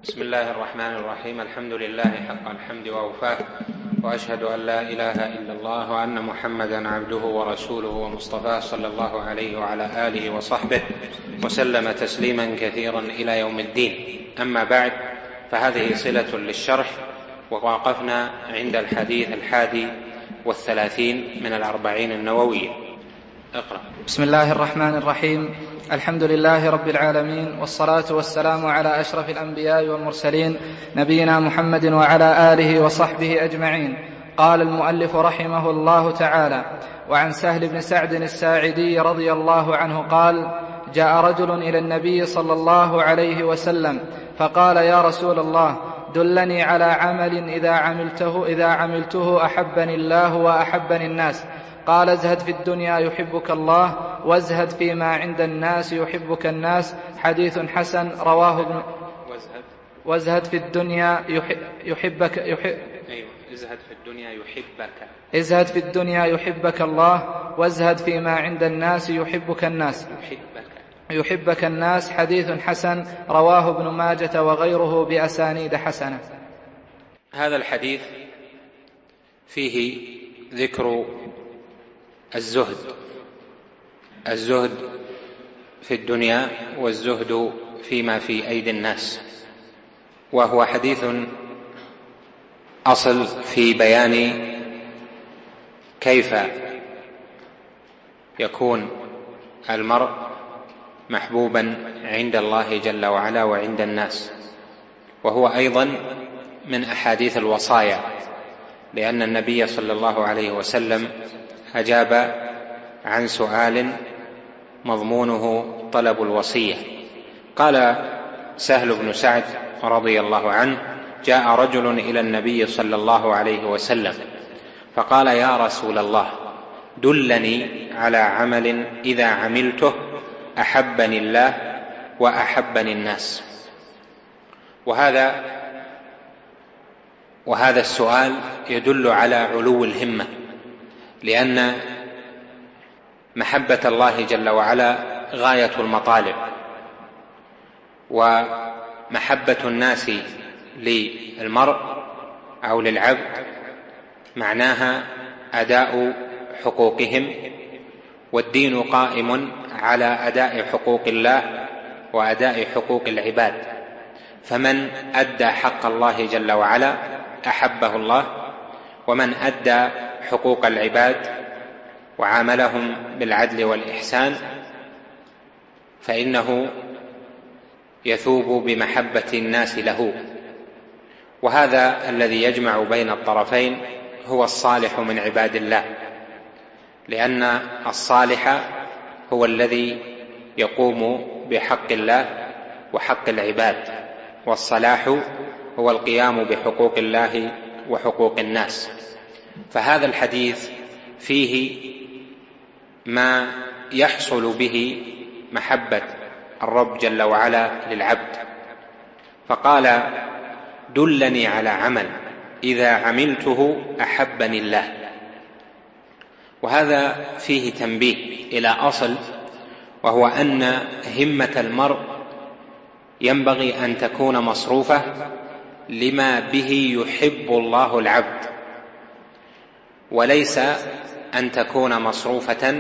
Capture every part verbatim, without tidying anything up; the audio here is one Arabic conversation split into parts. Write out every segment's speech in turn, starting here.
بسم الله الرحمن الرحيم. الحمد لله حق الحمد وأوفاه، وأشهد أن لا إله إلا الله وأن محمدا عبده ورسوله ومصطفاه صلى الله عليه وعلى آله وصحبه وسلم تسليما كثيرا إلى يوم الدين. أما بعد، فهذه صلة للشرح، ووقفنا عند الحديث الحادي والثلاثين من الأربعين النووية. اقرأ. بسم الله الرحمن الرحيم. الحمد لله رب العالمين، والصلاة والسلام على أشرف الأنبياء والمرسلين، نبينا محمد وعلى آله وصحبه أجمعين. قال المؤلف رحمه الله تعالى: وعن سهل بن سعد الساعدي رضي الله عنه قال: جاء رجل إلى النبي صلى الله عليه وسلم فقال: يا رسول الله، دلني على عمل إذا عملته, إذا عملته أحبني الله وأحبني الناس. قال: ازهد في الدنيا يحبك الله، وازهد فيما عند الناس يحبك الناس. حديث حسن رواه ابن وازهد وازهد في الدنيا يحبك يحب أيوة. ازهد في الدنيا يحبك ازهد في الدنيا يحبك الله، وازهد فيما عند الناس يحبك الناس يحبك يحبك الناس. حديث حسن رواه ابن ماجة وغيره بأسانيد حسنة. هذا الحديث فيه ذكر الزهد الزهد في الدنيا والزهد فيما في أيدي الناس، وهو حديث أصل في بيان كيف يكون المرء محبوبا عند الله جل وعلا وعند الناس، وهو أيضا من أحاديث الوصايا، لأن النبي صلى الله عليه وسلم أجاب عن سؤال مضمونه طلب الوصية. قال سهل بن سعد رضي الله عنه: جاء رجل إلى النبي صلى الله عليه وسلم فقال: يا رسول الله، دلني على عمل إذا عملته أحبني الله وأحبني الناس. وهذا وهذا السؤال يدل على علو الهمة، لأن محبة الله جل وعلا غاية المطالب، ومحبة الناس للمرء أو للعبد معناها أداء حقوقهم، والدين قائم على أداء حقوق الله وأداء حقوق العباد، فمن أدى حق الله جل وعلا أحبه الله، ومن أدى حقوق العباد وعاملهم بالعدل والإحسان فإنه يثوب بمحبة الناس له. وهذا الذي يجمع بين الطرفين هو الصالح من عباد الله، لأن الصالح هو الذي يقوم بحق الله وحق العباد، والصلاح هو القيام بحقوق الله وحقوق الناس. فهذا الحديث فيه ما يحصل به محبة الرب جل وعلا للعبد، فقال: دلني على عمل إذا عملته أحبني الله. وهذا فيه تنبيه إلى أصل، وهو أن همة المرء ينبغي أن تكون مصروفة لما به يحب الله العبد، وليس أن تكون مصروفة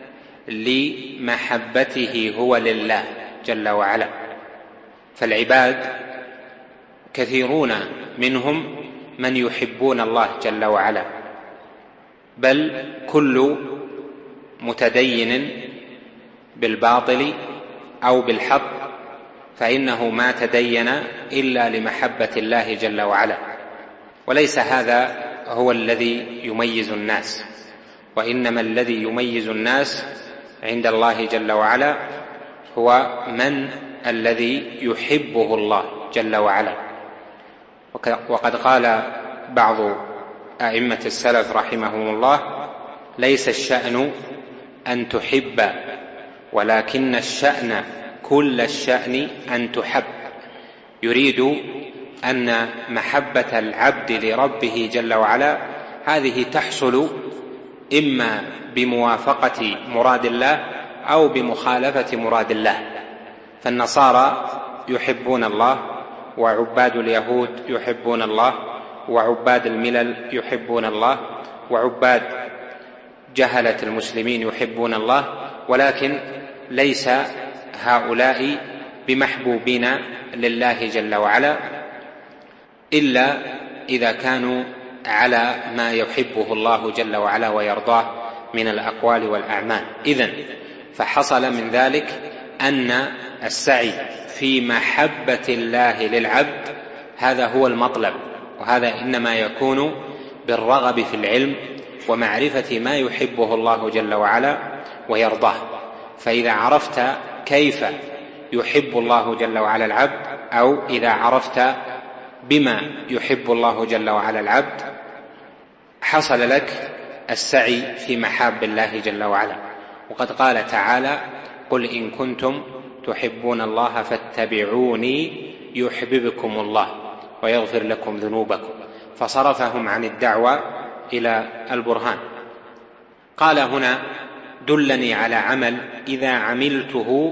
لمحبته هو لله جل وعلا. فالعباد كثيرون منهم من يحبون الله جل وعلا، بل كل متدين بالباطل أو بالحق فإنه ما تدين إلا لمحبة الله جل وعلا، وليس هذا هو الذي يميز الناس، وإنما الذي يميز الناس عند الله جل وعلا هو من الذي يحبه الله جل وعلا. وقد قال بعض أئمة السلف رحمهم الله: ليس الشأن أن تحب، ولكن الشأن كل الشأن أن تحب. يريد أن محبة العبد لربه جل وعلا هذه تحصل إما بموافقة مراد الله أو بمخالفة مراد الله. فالنصارى يحبون الله وعباد اليهود يحبون الله، وعباد الملل يحبون الله، وعباد جهلة المسلمين يحبون الله، ولكن ليس هؤلاء بمحبوبين لله جل وعلا إلا إذا كانوا على ما يحبه الله جل وعلا ويرضاه من الأقوال والأعمال. إذن فحصل من ذلك أن السعي في محبة الله للعبد هذا هو المطلب، وهذا إنما يكون بالرغب في العلم ومعرفة ما يحبه الله جل وعلا ويرضاه. فإذا عرفت كيف يحب الله جل وعلا العبد، أو إذا عرفت بما يحب الله جل وعلا العبد، حصل لك السعي في محاب الله جل وعلا. وقد قال تعالى: قل إن كنتم تحبون الله فاتبعوني يحببكم الله ويغفر لكم ذنوبكم، فصرفهم عن الدعوة إلى البرهان. قال هنا: دلني على عمل إذا عملته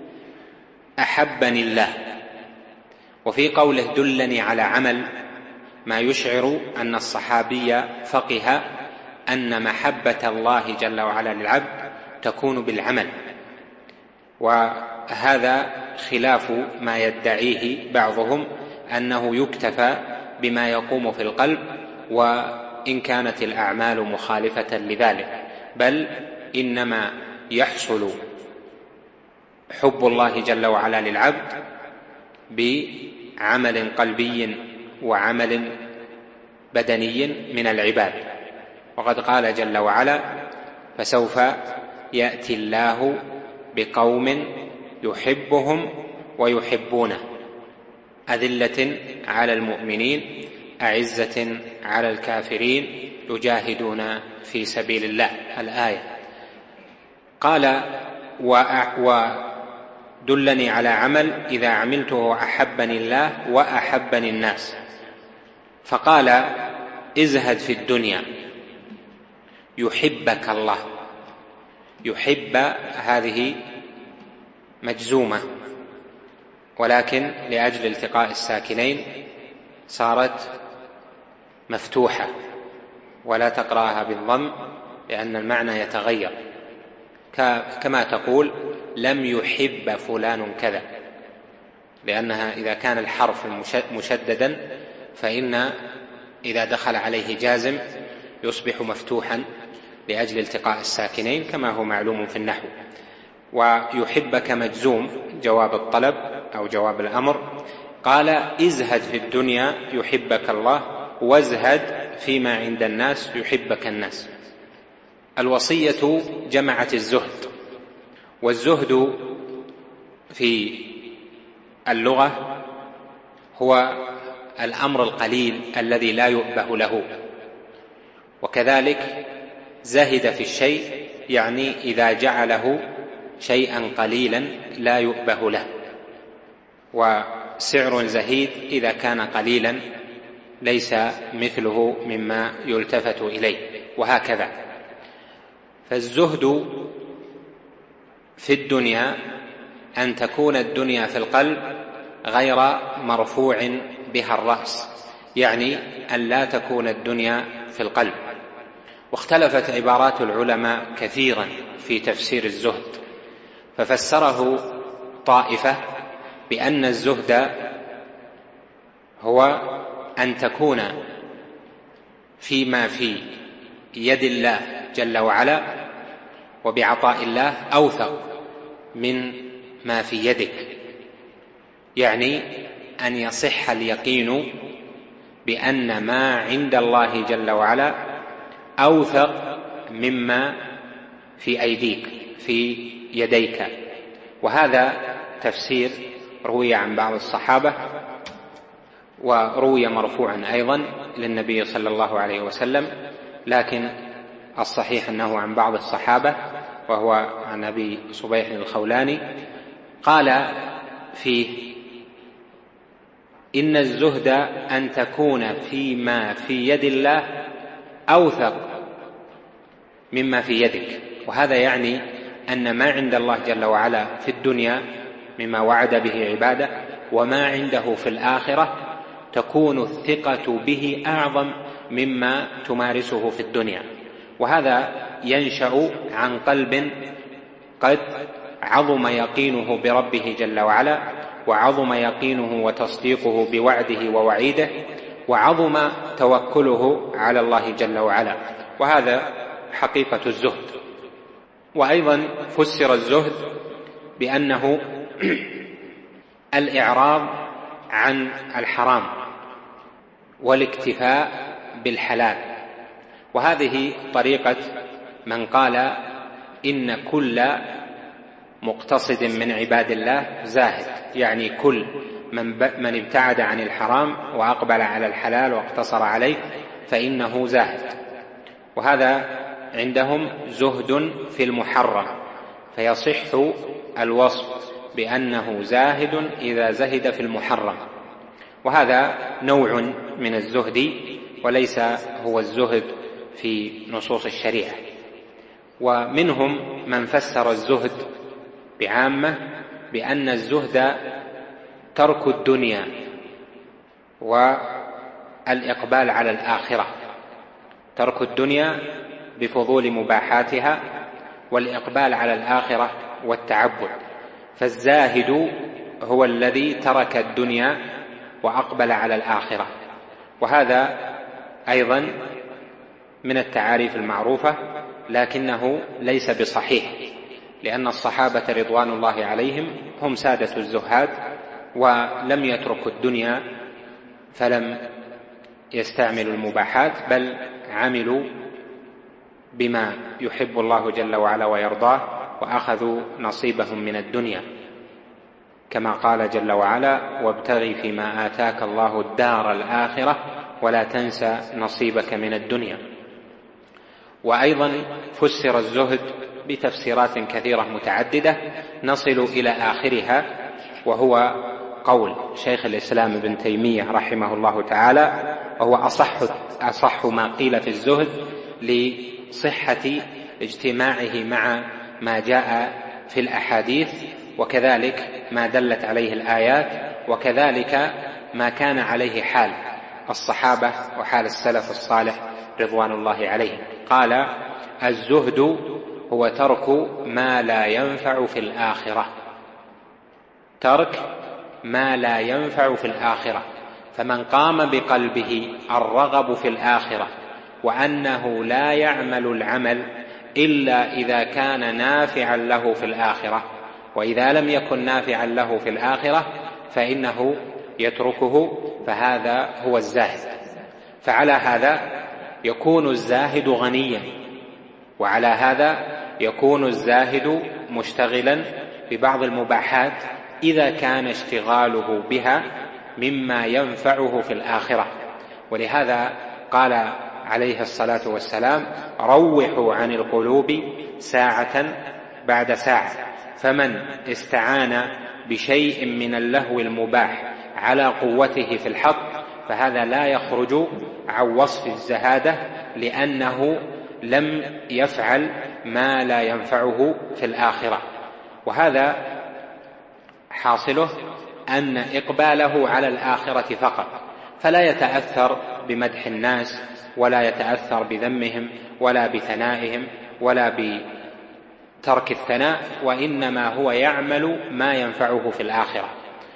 أحبني الله. وفي قوله دلني على عمل ما يشعر أن الصحابي فقه أن محبة الله جل وعلا للعبد تكون بالعمل، وهذا خلاف ما يدعيه بعضهم أنه يكتفى بما يقوم في القلب وإن كانت الأعمال مخالفة لذلك، بل إنما يحصل حب الله جل وعلا للعبد بعمل قلبي وعمل بدني من العباد. وقد قال جل وعلا: فسوف يأتي الله بقوم يحبهم ويحبونه أذلة على المؤمنين أعزة على الكافرين يجاهدون في سبيل الله. الآية. قال: ودلني على عمل إذا عملته أحبني الله وأحبني الناس. فقال: ازهد في الدنيا يحبك الله. يحب هذه مجزومة، ولكن لأجل التقاء الساكنين صارت مفتوحة، ولا تقرأها بالضم لأن المعنى يتغير، كما تقول لم يحب فلان كذا، لأنها إذا كان الحرف مشددا فإن إذا دخل عليه جازم يصبح مفتوحا لأجل التقاء الساكنين كما هو معلوم في النحو. ويحبك مجزوم جواب الطلب أو جواب الأمر. قال: ازهد في الدنيا يحبك الله وازهد فيما عند الناس يحبك الناس. الوصية جمعت الزهد، والزهد في اللغة هو الأمر القليل الذي لا يؤبه له، وكذلك زهد في الشيء يعني إذا جعله شيئا قليلا لا يؤبه له، وسعر زهيد إذا كان قليلا ليس مثله مما يلتفت إليه، وهكذا. فالزهد في الدنيا أن تكون الدنيا في القلب غير مرفوع بها الرأس، يعني أن لا تكون الدنيا في القلب. واختلفت عبارات العلماء كثيرا في تفسير الزهد، ففسره طائفة بأن الزهد هو أن تكون فيما في يد الله جل وعلا وبعطاء الله أوثق من ما في يدك، يعني أن يصح اليقين بأن ما عند الله جل وعلا أوثق مما في أيديك في يديك. وهذا تفسير روي عن بعض الصحابة، وروي مرفوعا أيضا للنبي صلى الله عليه وسلم، لكن الصحيح أنه عن بعض الصحابة وهو عن أبي صبيح الخولاني. قال فيه: إن الزهد أن تكون فيما في يد الله أوثق مما في يدك. وهذا يعني أن ما عند الله جل وعلا في الدنيا مما وعد به عباده وما عنده في الآخرة تكون الثقة به أعظم مما تمارسه في الدنيا. وهذا ينشأ عن قلب قد عظم يقينه بربه جل وعلا، وعظم يقينه وتصديقه بوعده ووعيده، وعظم توكله على الله جل وعلا، وهذا حقيقة الزهد. وأيضا فسر الزهد بأنه الإعراض عن الحرام والاكتفاء بالحلال، وهذه طريقة من قال إن كل مقتصد من عباد الله زاهد، يعني كل من, من ابتعد عن الحرام وأقبل على الحلال واقتصر عليه فإنه زاهد. وهذا عندهم زهد في المحرم، فيصح الوصف بأنه زاهد إذا زهد في المحرم، وهذا نوع من الزهد وليس هو الزهد في نصوص الشريعة. ومنهم من فسر الزهد بعامة بأن الزهد ترك الدنيا والإقبال على الآخرة، ترك الدنيا بفضول مباحاتها والإقبال على الآخرة والتعبد. فالزاهد هو الذي ترك الدنيا وأقبل على الآخرة، وهذا أيضا من التعاريف المعروفة، لكنه ليس بصحيح، لأن الصحابة رضوان الله عليهم هم سادة الزهاد، ولم يتركوا الدنيا فلم يستعملوا المباحات، بل عملوا بما يحب الله جل وعلا ويرضاه، وأخذوا نصيبهم من الدنيا، كما قال جل وعلا: وابتغ فيما آتاك الله الدار الآخرة ولا تنسى نصيبك من الدنيا. وأيضا فسر الزهد بتفسيرات كثيرة متعددة نصل إلى آخرها، وهو قول شيخ الإسلام ابن تيمية رحمه الله تعالى، وهو أصح, أصح ما قيل في الزهد لصحة اجتماعه مع ما جاء في الأحاديث، وكذلك ما دلت عليه الآيات، وكذلك ما كان عليه حال الصحابة وحال السلف الصالح رضوان الله عليهم. قال: الزهد هو ترك ما لا ينفع في الآخرة، ترك ما لا ينفع في الآخرة. فمن قام بقلبه الرغب في الآخرة وأنه لا يعمل العمل إلا إذا كان نافعا له في الآخرة، وإذا لم يكن نافعا له في الآخرة فإنه يتركه، فهذا هو الزاهد. فعلى هذا يكون الزاهد غنيا، وعلى هذا يكون الزاهد مشتغلا ببعض المباحات إذا كان اشتغاله بها مما ينفعه في الآخرة. ولهذا قال عليه الصلاة والسلام: روحوا عن القلوب ساعة بعد ساعة، فمن استعان بشيء من اللهو المباح على قوته في الحق فهذا لا يخرج عن وصف الزهادة، لأنه لم يفعل ما لا ينفعه في الآخرة. وهذا حاصله أن إقباله على الآخرة فقط، فلا يتأثر بمدح الناس، ولا يتأثر بذمهم، ولا بثنائهم، ولا بترك الثناء، وإنما هو يعمل ما ينفعه في الآخرة،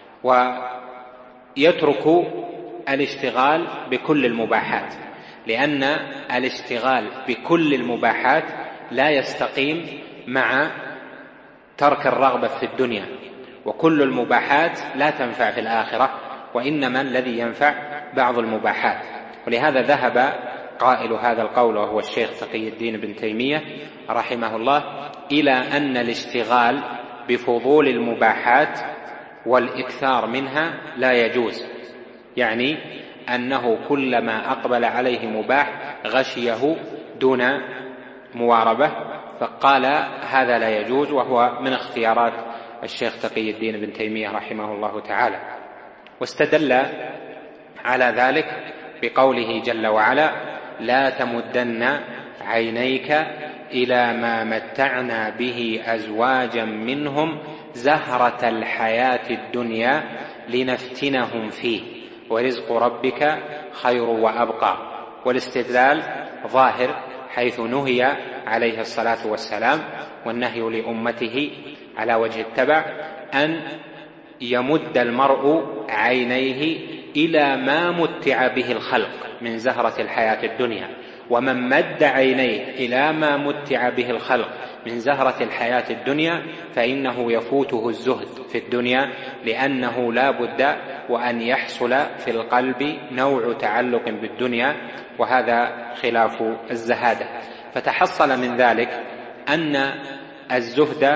ويترك الاشتغال بكل المباحات، لأن الاشتغال بكل المباحات لا يستقيم مع ترك الرغبة في الدنيا، وكل المباحات لا تنفع في الآخرة، وإنما الذي ينفع بعض المباحات. ولهذا ذهب قائل هذا القول وهو الشيخ تقي الدين بن تيمية رحمه الله إلى أن الاشتغال بفضول المباحات والإكثار منها لا يجوز، يعني أنه كلما أقبل عليه مباح غشيه دون مواربة، فقال هذا لا يجوز، وهو من اختيارات الشيخ تقي الدين بن تيمية رحمه الله تعالى. واستدل على ذلك بقوله جل وعلا: لا تمدن عينيك إلى ما متعنا به أزواجا منهم زهرة الحياة الدنيا لنفتنهم فيه ورزق ربك خير وأبقى. والاستدلال ظاهر حيث نهي عليه الصلاة والسلام والنهي لأمته على وجه التبع أن يمد المرء عينيه إلى ما متع به الخلق من زهرة الحياة الدنيا، ومن مد عينيه إلى ما متع به الخلق من زهرة الحياة الدنيا فإنه يفوته الزهد في الدنيا، لأنه لا بد وأن يحصل في القلب نوع تعلق بالدنيا، وهذا خلاف الزهادة. فتحصل من ذلك أن الزهد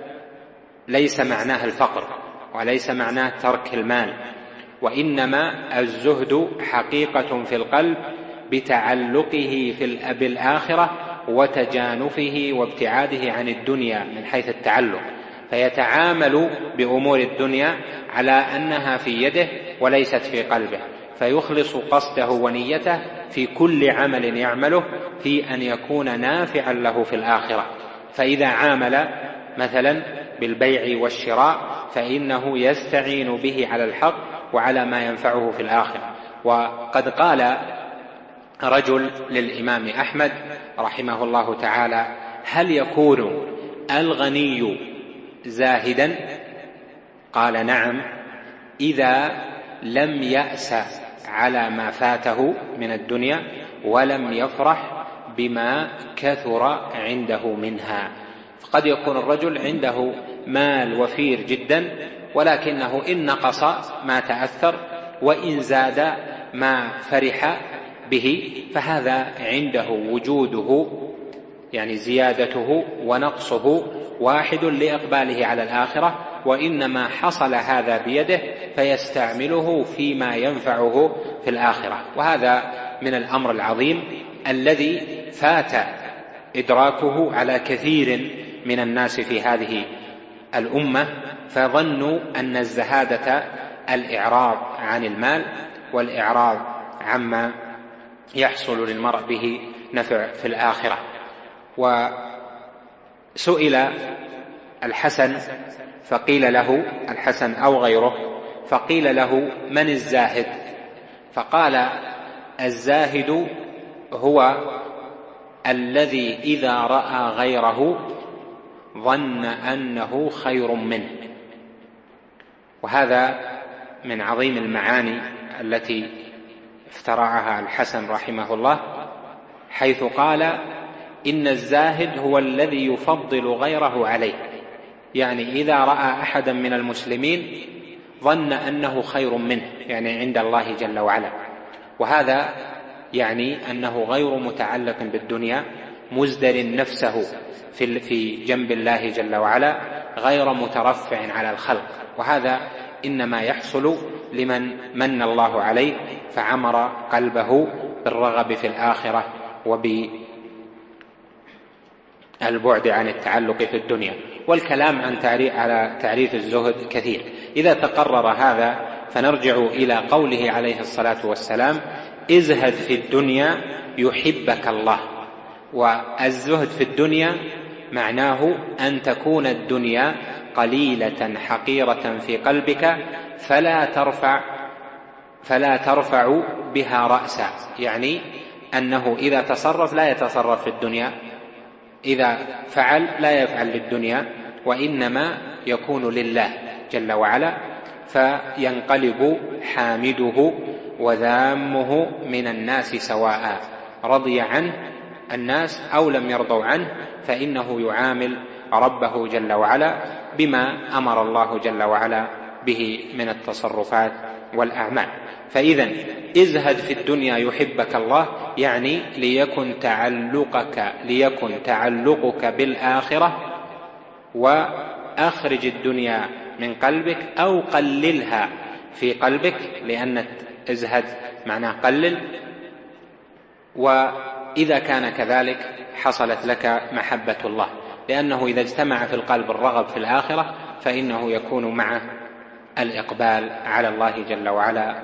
ليس معناه الفقر وليس معناه ترك المال، وإنما الزهد حقيقة في القلب بتعلقه في بالآخرة وتجانفه وابتعاده عن الدنيا من حيث التعلق، فيتعامل بأمور الدنيا على أنها في يده وليست في قلبه، فيخلص قصده ونيته في كل عمل يعمله في أن يكون نافعا له في الآخرة. فإذا عامل مثلا بالبيع والشراء فإنه يستعين به على الحق وعلى ما ينفعه في الآخرة. وقد قال رجل للإمام أحمد رحمه الله تعالى: هل يكون الغني زاهدا؟ قال: نعم، إذا لم يأس على ما فاته من الدنيا ولم يفرح بما كثر عنده منها. فقد يكون الرجل عنده مال وفير جدا، ولكنه إن نقص ما تأثر وإن زاد ما فرح به، فهذا عنده وجوده يعني زيادته ونقصه واحد لإقباله على الآخرة، وإنما حصل هذا بيده فيستعمله فيما ينفعه في الآخرة. وهذا من الأمر العظيم الذي فات إدراكه على كثير من الناس في هذه الأمة، فظنوا أن الزهادة الإعراض عن المال والإعراض عما يحصل للمرء به نفع في الآخرة. وسئل الحسن فقيل له، الحسن أو غيره، فقيل له: من الزاهد؟ فقال: الزاهد هو الذي إذا رأى غيره ظن أنه خير منه. وهذا من عظيم المعاني التي افترعها الحسن رحمه الله، حيث قال: إن الزاهد هو الذي يفضل غيره عليه، يعني إذا رأى أحدا من المسلمين ظن أنه خير منه، يعني عند الله جل وعلا. وهذا يعني أنه غير متعلق بالدنيا، مزدر نفسه في جنب الله جل وعلا، غير مترفع على الخلق. وهذا إنما يحصل لمن من الله عليه فعمر قلبه بالرغب في الآخرة وبالبعد عن التعلق في الدنيا. والكلام عن تعريف على تعريف الزهد كثير. إذا تقرر هذا فنرجع إلى قوله عليه الصلاة والسلام: ازهد في الدنيا يحبك الله. والزهد في الدنيا معناه أن تكون الدنيا قليلة حقيرة في قلبك فلا ترفع فلا ترفع بها رأسا، يعني أنه إذا تصرف لا يتصرف في الدنيا، إذا فعل لا يفعل للدنيا، وإنما يكون لله جل وعلا، فينقلب حامده وذامه من الناس سواء، رضي عنه الناس أو لم يرضوا عنه، فإنه يعامل ربه جل وعلا بما أمر الله جل وعلا به من التصرفات والأعمال. فإذا ازهد في الدنيا يحبك الله، يعني ليكن تعلقك ليكن تعلقك بالآخرة، وأخرج الدنيا من قلبك أو قللها في قلبك، لأن ازهد معناه قلل. وإذا كان كذلك حصلت لك محبة الله، لأنه إذا اجتمع في القلب الرغب في الآخرة فإنه يكون معه الإقبال على الله جل وعلا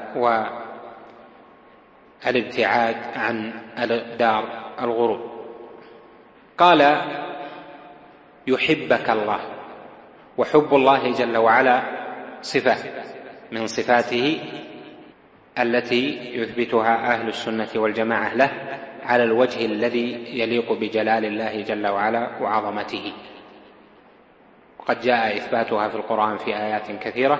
والابتعاد عن دار الغرور. قال: يحبك الله. وحب الله جل وعلا صفة من صفاته التي يثبتها أهل السنة والجماعة له على الوجه الذي يليق بجلال الله جل وعلا وعظمته، وقد جاء إثباتها في القرآن في آيات كثيرة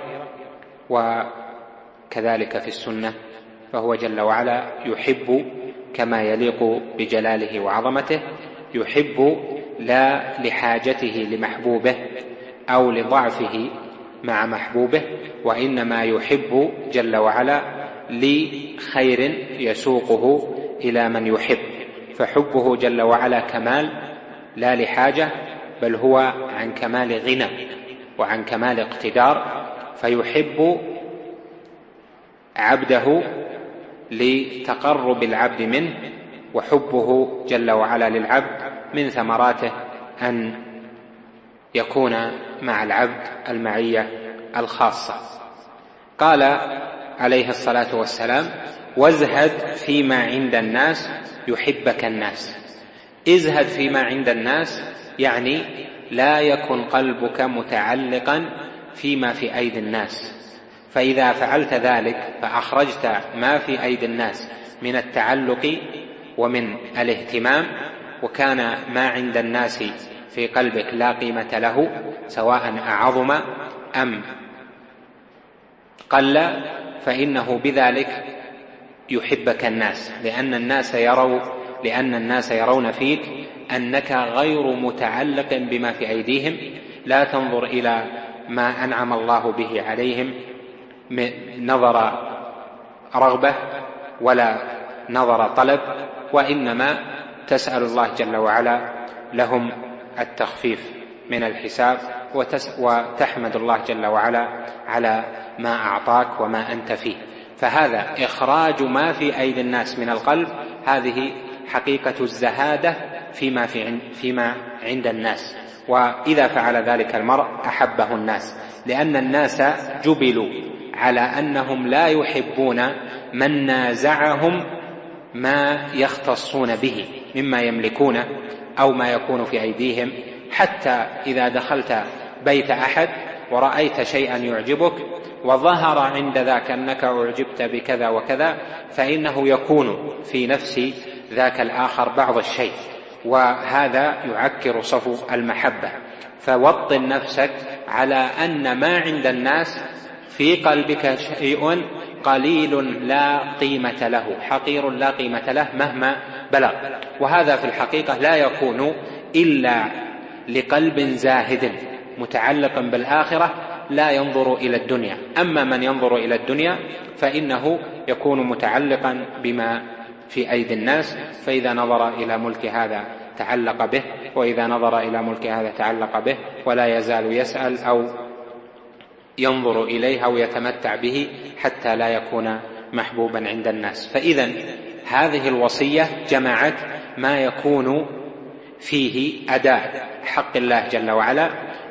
وكذلك في السنة، فهو جل وعلا يحب كما يليق بجلاله وعظمته، يحب لا لحاجته لمحبوبه أو لضعفه مع محبوبه، وإنما يحب جل وعلا لخير يسوقه إلى من يحب، فحبه جل وعلا كمال لا لحاجة، بل هو عن كمال غنى وعن كمال اقتدار، فيحب عبده لتقرب العبد منه، وحبه جل وعلا للعبد من ثمراته أن يكون مع العبد المعية الخاصة. قال عليه الصلاة والسلام: وازهد فيما عند الناس يحبك الناس. ازهد فيما عند الناس يعني لا يكن قلبك متعلقا فيما في أيدي الناس، فإذا فعلت ذلك فأخرجت ما في أيدي الناس من التعلق ومن الاهتمام، وكان ما عند الناس في قلبك لا قيمة له سواء أعظم أم قل، فإنه بذلك يحبك الناس، لأن الناس يروا لأن الناس يرون فيك أنك غير متعلق بما في أيديهم، لا تنظر إلى ما أنعم الله به عليهم نظر رغبة ولا نظر طلب، وإنما تسأل الله جل وعلا لهم التخفيف من الحساب، وتحمد الله جل وعلا على ما أعطاك وما أنت فيه. فهذا إخراج ما في أيدي الناس من القلب، هذه حقيقة الزهادة فيما, في فيما عند الناس، وإذا فعل ذلك المرء أحبه الناس، لأن الناس جبلوا على أنهم لا يحبون من نازعهم ما يختصون به مما يملكون أو ما يكون في أيديهم. حتى إذا دخلت بيت أحد ورأيت شيئا يعجبك وظهر عند ذاك أنك أعجبت بكذا وكذا، فإنه يكون في نفس ذاك الآخر بعض الشيء، وهذا يعكر صفو المحبة. فوطن نفسك على أن ما عند الناس في قلبك شيء قليل لا قيمة له، حقير لا قيمة له مهما بلغ، وهذا في الحقيقة لا يكون إلا لقلب زاهد متعلق بالآخرة لا ينظر إلى الدنيا. أما من ينظر إلى الدنيا فإنه يكون متعلقا بما في أيدي الناس، فإذا نظر إلى ملك هذا تعلق به، وإذا نظر إلى ملك هذا تعلق به، ولا يزال يسأل أو ينظر إليه أو يتمتع به حتى لا يكون محبوبا عند الناس. فإذا هذه الوصية جمعت ما يكون فيه أداء حق الله جل وعلا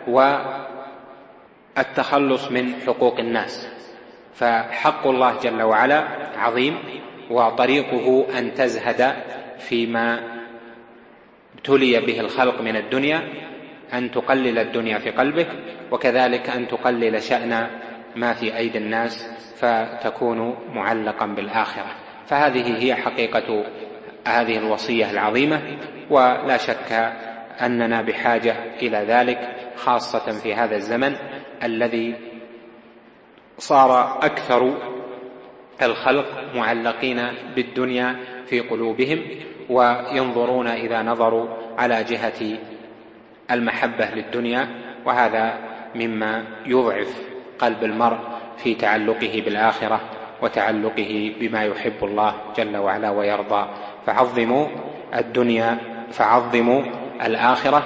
والتخلص من حقوق الناس. فحق الله جل وعلا عظيم، وطريقه أن تزهد فيما ابتلي به الخلق من الدنيا، أن تقلل الدنيا في قلبك، وكذلك أن تقلل شأن ما في أيدي الناس فتكون معلقا بالآخرة. فهذه هي حقيقة هذه الوصية العظيمة، ولا شك أننا بحاجة إلى ذلك، خاصة في هذا الزمن الذي صار أكثر الخلق معلقين بالدنيا في قلوبهم، وينظرون إذا نظروا على جهة المحبة للدنيا، وهذا مما يضعف قلب المرء في تعلقه بالآخرة وتعلقه بما يحب الله جل وعلا ويرضى. فعظموا الدنيا فعظموا الآخرة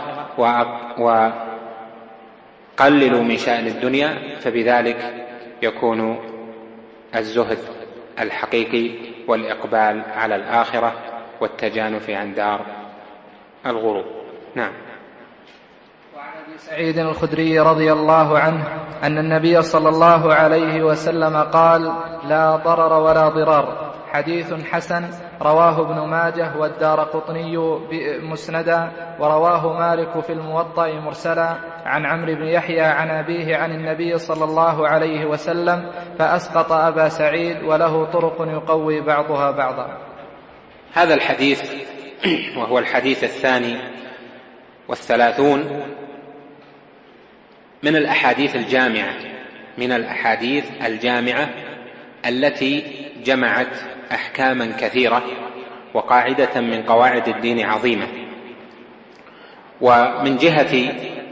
وقللوا من شأن الدنيا، فبذلك يكون الزهد الحقيقي والإقبال على الآخرة والتجانف عن دار الغرور. نعم. وعن أبي سعيد الخدري رضي الله عنه أن النبي صلى الله عليه وسلم قال: لا ضرر ولا ضرار، حديث حسن رواه ابن ماجه والدارقطني مسندا، ورواه مالك في الموطأ مرسلا عن عمرو بن يحيى عن أبيه عن النبي صلى الله عليه وسلم فأسقط أبا سعيد، وله طرق يقوي بعضها بعضا. هذا الحديث وهو الحديث الثاني والثلاثون من الأحاديث الجامعة من الأحاديث الجامعة التي جمعت أحكاما كثيرة وقاعدة من قواعد الدين عظيمة. ومن جهة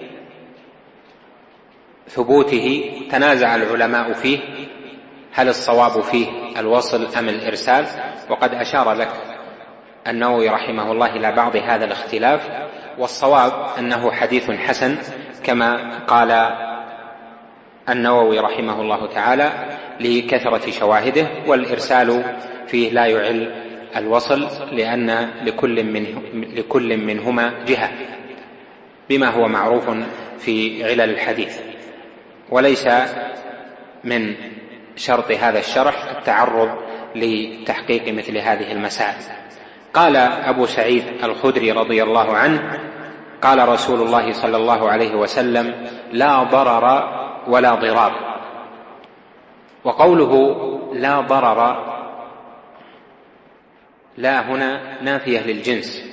ثبوته تنازع العلماء فيه، هل الصواب فيه الوصل أم الإرسال؟ وقد أشار لك النووي رحمه الله إلى بعض هذا الاختلاف، والصواب أنه حديث حسن كما قال النووي رحمه الله تعالى لكثرة شواهده، والإرسال فيه لا يعل الوصل لأن لكل, منه لكل منهما جهة بما هو معروف في علل الحديث، وليس من شرط هذا الشرح التعرض لتحقيق مثل هذه المسائل. قال أبو سعيد الخدري رضي الله عنه قال رسول الله صلى الله عليه وسلم: لا ضرر ولا ضرار. وقوله لا ضرر لا هنا نافية للجنس،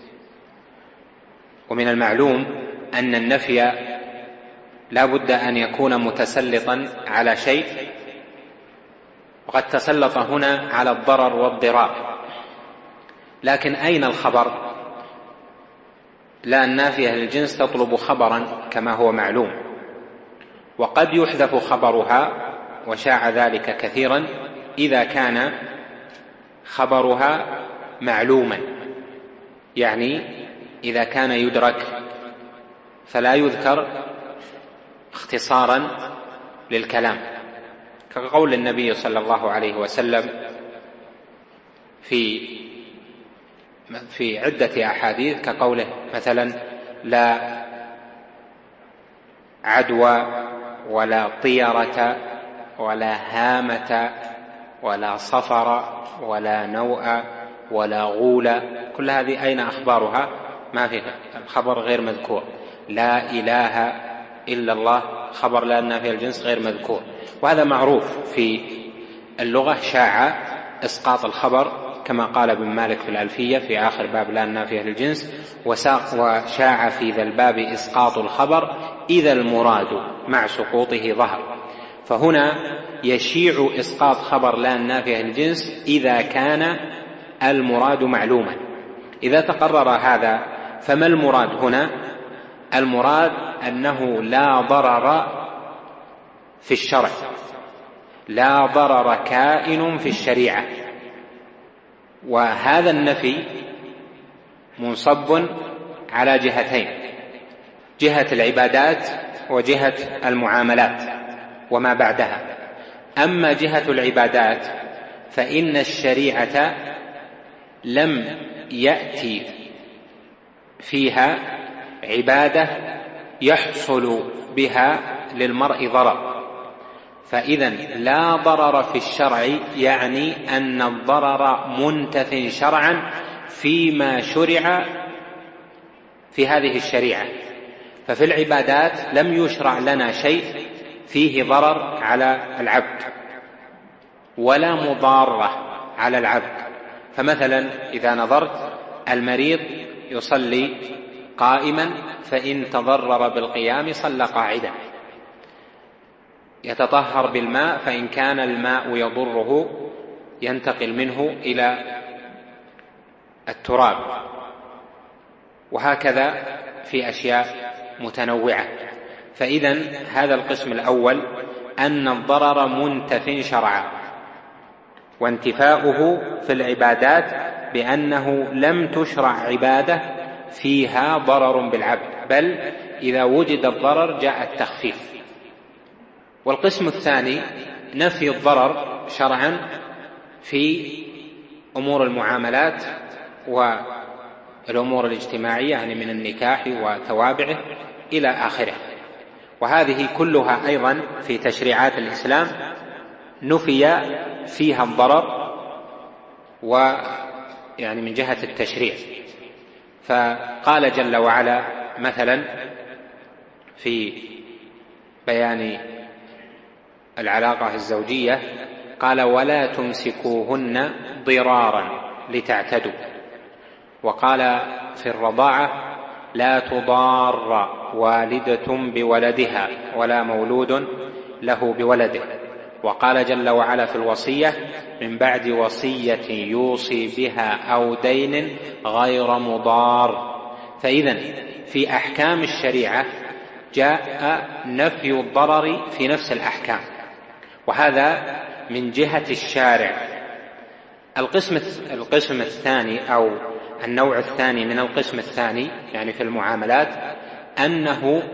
ومن المعلوم أن النفي لا بد أن يكون متسلطا على شيء، وقد تسلط هنا على الضرر والضرار، لكن أين الخبر؟ لا النافية للجنس تطلب خبرا كما هو معلوم، وقد يحذف خبرها وشاع ذلك كثيرا إذا كان خبرها معلوما، يعني إذا كان يدرك فلا يذكر اختصارا للكلام، كقول النبي صلى الله عليه وسلم في في عدة أحاديث، كقوله مثلا: لا عدوى ولا طيرة ولا هامة ولا صفر ولا نوء ولا غول. كل هذه أين أخبارها؟ ما في الخبر غير مذكور. لا إله إلا الله خبر لا نافي الجنس غير مذكور، وهذا معروف في اللغة، شاع إسقاط الخبر كما قال ابن مالك في الألفية في آخر باب لا نافية للجنس: وشاع في ذا الباب إسقاط الخبر إذا المراد مع سقوطه ظهر. فهنا يشيع إسقاط خبر لا نافية للجنس إذا كان المراد معلوما. إذا تقرر هذا فما المراد هنا؟ المراد أنه لا ضرر في الشرع، لا ضرر كائن في الشريعة. وهذا النفي منصب على جهتين: جهة العبادات وجهة المعاملات وما بعدها. أما جهة العبادات فإن الشريعة لم يأتي فيها عبادة يحصل بها للمرء ضرر، فإذا لا ضرر في الشرع يعني أن الضرر منتف شرعا فيما شرع في هذه الشريعة. ففي العبادات لم يشرع لنا شيء فيه ضرر على العبد ولا مضارة على العبد. فمثلا إذا نظرت المريض يصلي قائما فإن تضرر بالقيام صلى قاعدا، يتطهر بالماء فإن كان الماء يضره ينتقل منه إلى التراب، وهكذا في أشياء متنوعة. فإذا هذا القسم الأول أن الضرر منتف شرعا، وانتفاؤه في العبادات بأنه لم تشرع عبادة فيها ضرر بالعبد، بل إذا وجد الضرر جاء التخفيف. والقسم الثاني نفي الضرر شرعا في أمور المعاملات والأمور الاجتماعية، يعني من النكاح وتوابعه إلى آخره. وهذه كلها أيضا في تشريعات الإسلام نفي فيها الضرر ويعني من جهة التشريع. فقال جل وعلا مثلا في بيان العلاقة الزوجية قال ولا تمسكوهن ضرارا لتعتدوا، وقال في الرضاعة لا تضار والدة بولدها ولا مولود له بولده، وقال جل وعلا في الوصية من بعد وصية يوصي بها أو دين غير مضار. فإذن في أحكام الشريعة جاء نفي الضرر في نفس الأحكام، وهذا من جهة الشارع. القسم القسم الثاني أو النوع الثاني من القسم الثاني يعني في المعاملات أنه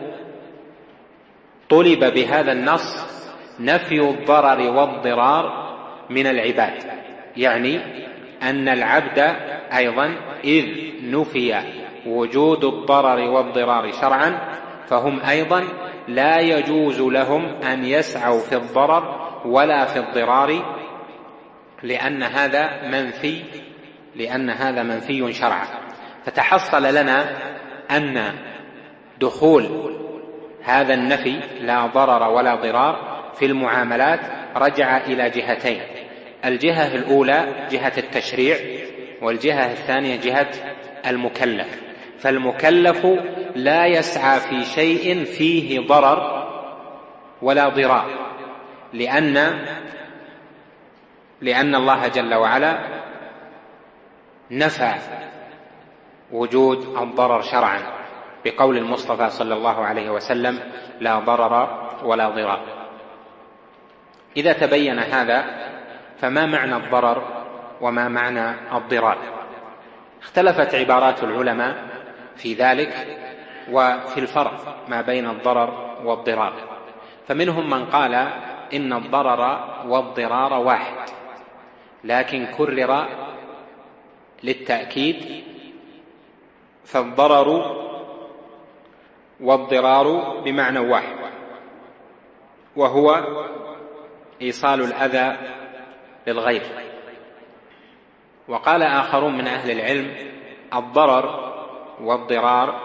طلب بهذا النص نفي الضرر والضرار من العباد، يعني أن العبد أيضا إذ نفي وجود الضرر والضرار شرعا فهم أيضا لا يجوز لهم أن يسعوا في الضرر ولا في الضرار، لأن هذا منفي لأن هذا منفي شرعا. فتحصل لنا أن دخول هذا النفي لا ضرر ولا ضرار في المعاملات رجع إلى جهتين: الجهة الأولى جهة التشريع، والجهة الثانية جهة المكلف. فالمكلف لا يسعى في شيء فيه ضرر ولا ضرار، لأن لأن الله جل وعلا نفى وجود الضرر شرعا بقول المصطفى صلى الله عليه وسلم لا ضرر ولا ضرار. إذا تبين هذا فما معنى الضرر وما معنى الضرار؟ اختلفت عبارات العلماء في ذلك وفي الفرق ما بين الضرر والضرار. فمنهم من قال إن الضرر والضرار واحد، لكن كرر للتأكيد، فالضرر والضرار بمعنى واحد، وهو إيصال الأذى للغير. وقال آخرون من أهل العلم الضرر والضرار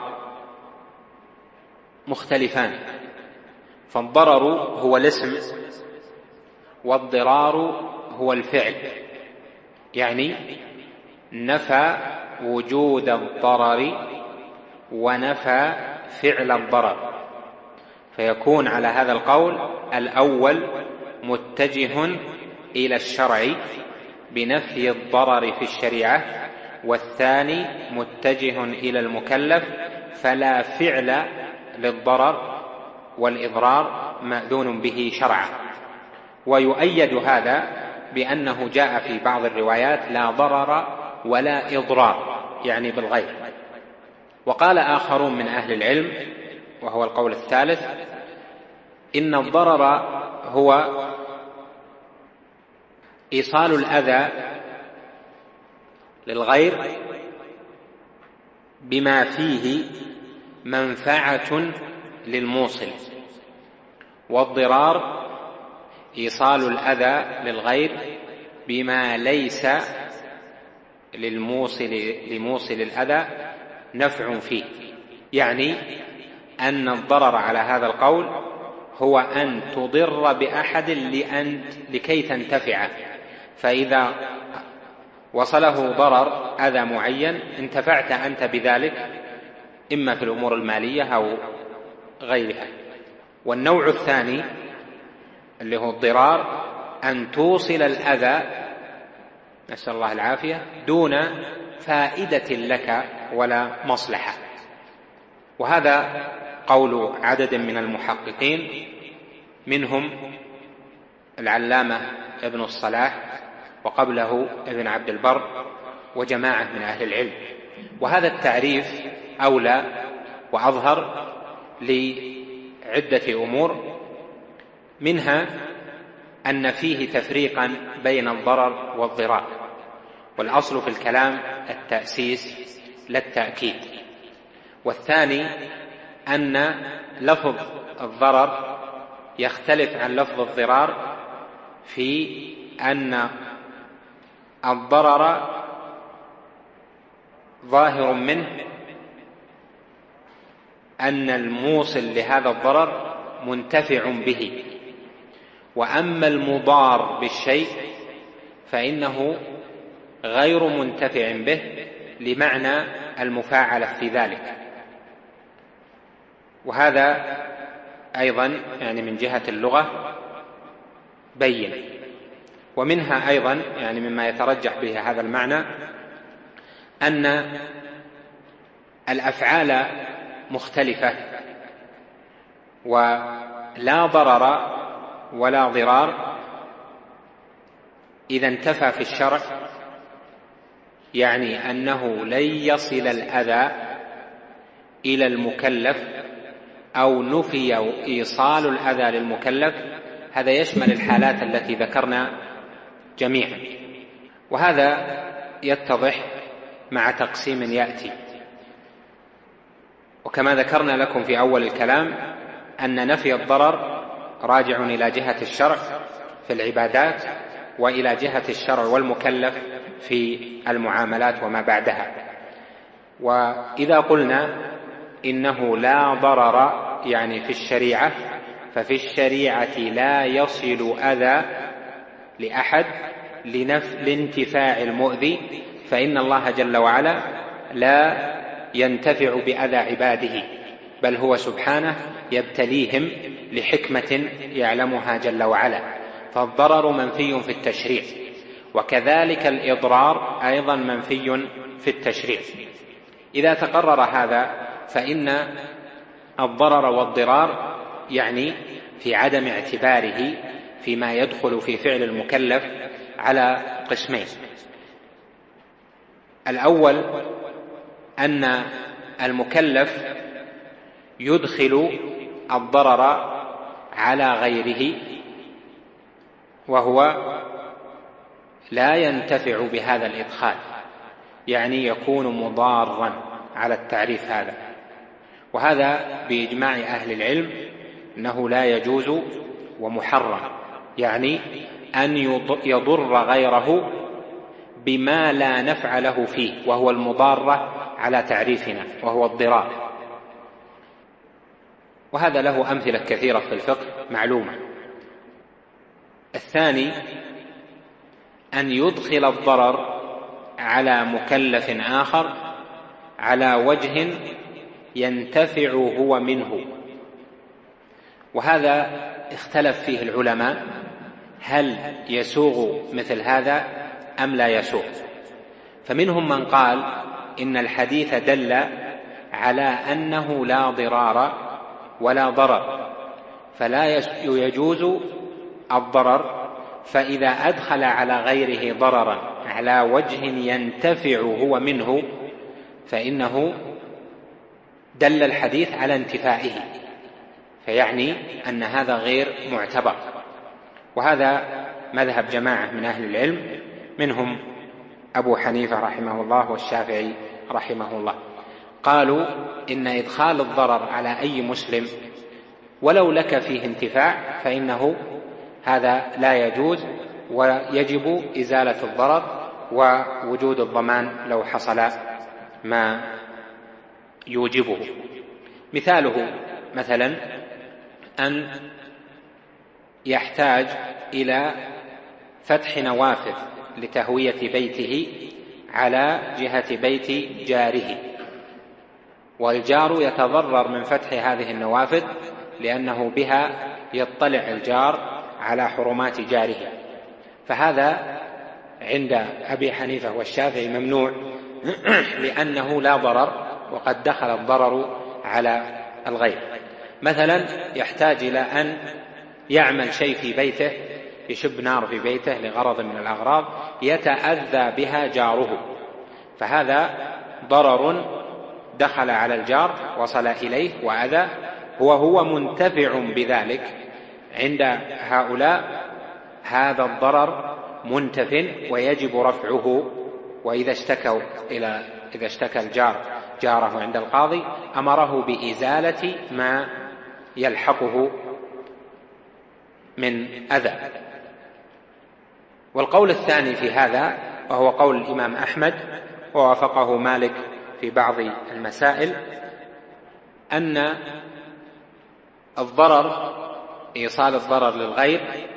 مختلفان، فالضرر هو الاسم والضرار هو الفعل، يعني نفى وجود الضرر ونفى فعل الضرر، فيكون على هذا القول الأول متجه إلى الشرع بنفي الضرر في الشريعة، والثاني متجه إلى المكلف فلا فعل للضرر والإضرار مأذون به شرعا. ويؤيد هذا بأنه جاء في بعض الروايات لا ضرر ولا إضرار، يعني بالغير. وقال آخرون من أهل العلم وهو القول الثالث إن الضرر هو إيصال الأذى للغير بما فيه منفعة للموصل، والضرار إيصال الأذى للغير بما ليس للموصل لموصل الأذى نفع فيه، يعني أن الضرر على هذا القول هو أن تضر بأحد لأن لكي تنتفع، فإذا وصله ضرر أذى معين انتفعت أنت بذلك إما في الأمور المالية أو غيرها. والنوع الثاني اللي هو الضرار أن توصل الأذى نسأل الله العافية دون فائدة لك ولا مصلحة. وهذا قول عدد من المحققين، منهم العلامة ابن الصلاح وقبله ابن عبد البر وجماعة من أهل العلم. وهذا التعريف أولى وأظهر لعدة أمور، منها أن فيه تفريقا بين الضرر والضرار، والأصل في الكلام التأسيس لا التأكيد. والثاني أن لفظ الضرر يختلف عن لفظ الضرار في أن الضرر ظاهر منه أن الموصل لهذا الضرر منتفع به، وأما المضار بالشيء فإنه غير منتفع به لمعنى المفاعلة في ذلك. وهذا أيضا يعني من جهة اللغة بين. ومنها أيضا يعني مما يترجح به هذا المعنى أن الأفعال مختلفة، ولا ضرر ولا ضرار إذا انتفى في الشرع يعني أنه لن يصل الأذى إلى المكلف أو نفي إيصال الأذى للمكلف. هذا يشمل الحالات التي ذكرنا جميعا، وهذا يتضح مع تقسيم يأتي. وكما ذكرنا لكم في أول الكلام أن نفي الضرر راجع إلى جهة الشرع في العبادات، وإلى جهة الشرع والمكلف في المعاملات وما بعدها. وإذا قلنا إنه لا ضرر يعني في الشريعة، ففي الشريعة لا يصل أذى لأحد لانتفاع المؤذي، فإن الله جل وعلا لا ينتفع بأذى عباده، بل هو سبحانه يبتليهم لحكمة يعلمها جل وعلا. فالضرر منفي في التشريع، وكذلك الإضرار أيضا منفي في التشريع. إذا تقرر هذا فإن الضرر والضرار يعني في عدم اعتباره فيما يدخل في فعل المكلف على قسمين. الأول أن المكلف يدخل الضرر على غيره وهو لا ينتفع بهذا الإدخال، يعني يكون مضارا على التعريف هذا. وهذا بإجماع أهل العلم أنه لا يجوز ومحرم، يعني أن يضر غيره بما لا نفع له فيه، وهو المضارة على تعريفنا وهو الضرار. وهذا له أمثلة كثيرة في الفقه معلومة. الثاني أن يدخل الضرر على مكلف آخر على وجه ينتفع هو منه، وهذا اختلف فيه العلماء هل يسوغ مثل هذا أم لا يسوغ. فمنهم من قال إن الحديث دل على أنه لا ضرار ولا ضرر، فلا يجوز الضرر، فإذا أدخل على غيره ضررا على وجه ينتفع هو منه فإنه دل الحديث على انتفائه، فيعني أن هذا غير معتبر. وهذا مذهب جماعة من أهل العلم، منهم أبو حنيفة رحمه الله والشافعي رحمه الله. قالوا إن إدخال الضرر على أي مسلم ولو لك فيه انتفاع فإنه هذا لا يجوز، ويجب إزالة الضرر ووجود الضمان لو حصل ما يوجبه. مثاله مثلا أن يحتاج إلى فتح نوافذ لتهوية بيته على جهة بيت جاره، والجار يتضرر من فتح هذه النوافذ لأنه بها يطلع الجار على حرمات جاره، فهذا عند أبي حنيفة والشافعي ممنوع لأنه لا ضرر وقد دخل الضرر على الغير. مثلا يحتاج إلى أن يعمل شيء في بيته، يشب نار في بيته لغرض من الأغراض يتأذى بها جاره، فهذا ضرر دخل على الجار وصل إليه وأذى، وهو منتفع بذلك. عند هؤلاء هذا الضرر منتف ويجب رفعه. وإذا اشتكوا إلى إذا اشتكى الجار جاره عند القاضي أمره بإزالة ما يلحقه من أذى. والقول الثاني في هذا وهو قول الإمام أحمد ووافقه مالك في بعض المسائل، أن الضرر إيصال الضرر للغير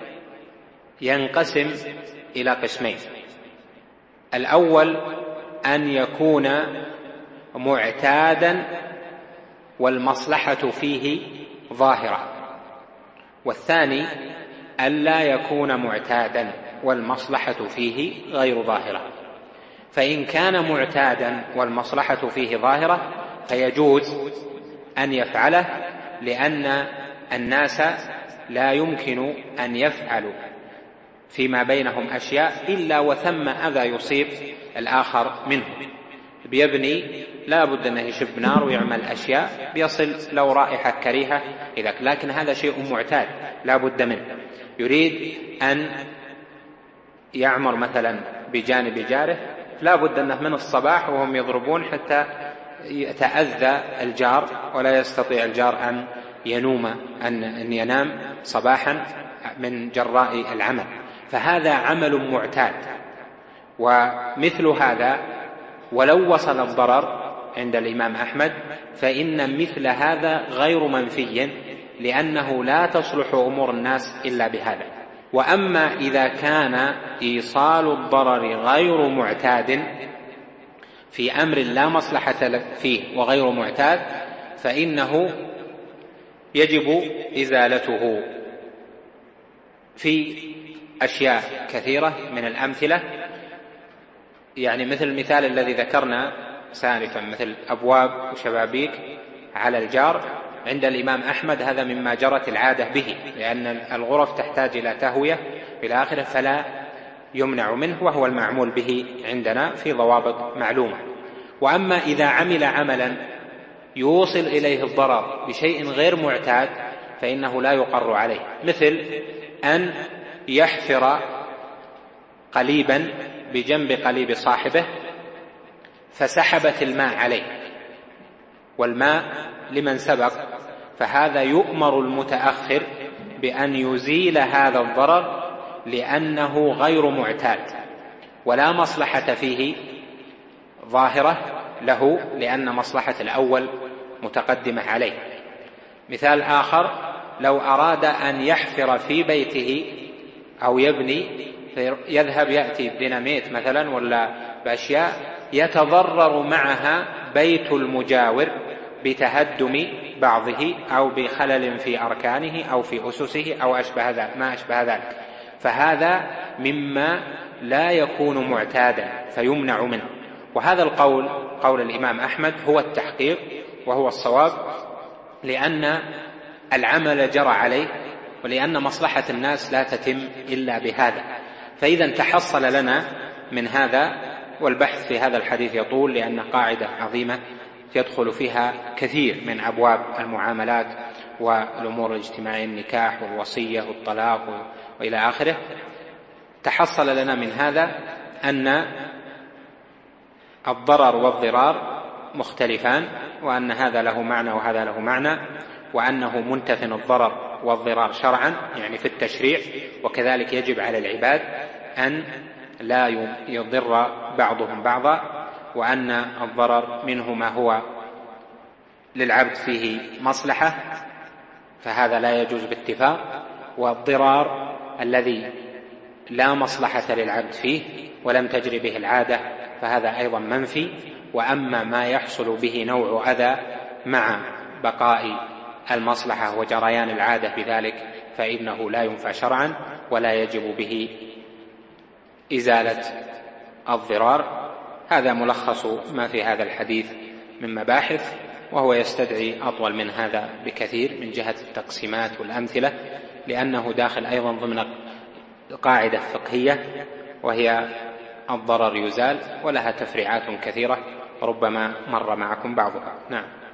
ينقسم إلى قسمين. الأول أن يكون معتادا والمصلحة فيه ظاهرة، والثاني ألا يكون معتادا والمصلحة فيه غير ظاهرة. فإن كان معتادا والمصلحة فيه ظاهرة فيجوز أن يفعله، لأن الناس لا يمكن أن يفعلوا فيما بينهم أشياء إلا وثم أذى يصيب الآخر منه. بيبني لا بد أنه يشب نار ويعمل أشياء بيصل لو رائحة كريهة إذا، لكن هذا شيء معتاد لا بد منه. يريد أن يعمر مثلا بجانب جاره، لا بد أنه من الصباح وهم يضربون حتى يتأذى الجار، ولا يستطيع الجار أن ينوم أن ينام صباحا من جراء العمل، فهذا عمل معتاد. ومثل هذا ولو وصل الضرر عند الإمام أحمد فإن مثل هذا غير منفي، لأنه لا تصلح أمور الناس إلا بهذا. وأما إذا كان إيصال الضرر غير معتاد في أمر لا مصلحة فيه وغير معتاد فإنه يجب إزالته في أشياء كثيرة من الأمثلة، يعني مثل المثال الذي ذكرنا سالفا، مثل أبواب وشبابيك على الجار. عند الإمام أحمد هذا مما جرت العادة به، لأن الغرف تحتاج إلى تهوية في الآخرة فلا يمنع منه، وهو المعمول به عندنا في ضوابط معلومة. وأما إذا عمل عملا يوصل إليه الضرر بشيء غير معتاد فإنه لا يقر عليه، مثل أن يحفر قليبا بجنب قليب صاحبه فسحبت الماء عليه، والماء لمن سبق، فهذا يؤمر المتأخر بأن يزيل هذا الضرر لأنه غير معتاد ولا مصلحة فيه ظاهرة له، لأن مصلحة الأول متقدمة عليه. مثال آخر، لو أراد أن يحفر في بيته أو يبني، يذهب يأتي بديناميت مثلا ولا بأشياء يتضرر معها بيت المجاور بتهدم بعضه أو بخلل في أركانه أو في أسسه أو أشبه ذلك ما أشبه ذلك، فهذا مما لا يكون معتادا فيمنع منه. وهذا القول قول الإمام أحمد هو التحقيق وهو الصواب، لأن العمل جرى عليه ولأن مصلحة الناس لا تتم إلا بهذا. فإذا تحصل لنا من هذا، والبحث في هذا الحديث يطول لأن قاعدة عظيمة يدخل فيها كثير من أبواب المعاملات والأمور الاجتماعية، النكاح والوصية والطلاق وإلى آخره. تحصل لنا من هذا أن الضرر والضرار مختلفان، وأن هذا له معنى وهذا له معنى، وأنه منتف الضرر والضرار شرعا يعني في التشريع، وكذلك يجب على العباد أن لا يضر بعضهم بعضا، وأن الضرر منه ما هو للعبد فيه مصلحة فهذا لا يجوز باتفاق، والضرار الذي لا مصلحة للعبد فيه ولم تجري به العادة فهذا أيضا منفي. وأما ما يحصل به نوع أذى مع بقاء المصلحة وجريان العادة بذلك فإنه لا ينفع شرعا ولا يجب به إزالة الضرار. هذا ملخص ما في هذا الحديث من مباحث، وهو يستدعي أطول من هذا بكثير من جهة التقسيمات والأمثلة، لأنه داخل أيضا ضمن قاعدة فقهية وهي الضرر يزال، ولها تفريعات كثيرة ربما مر معكم بعضها. نعم.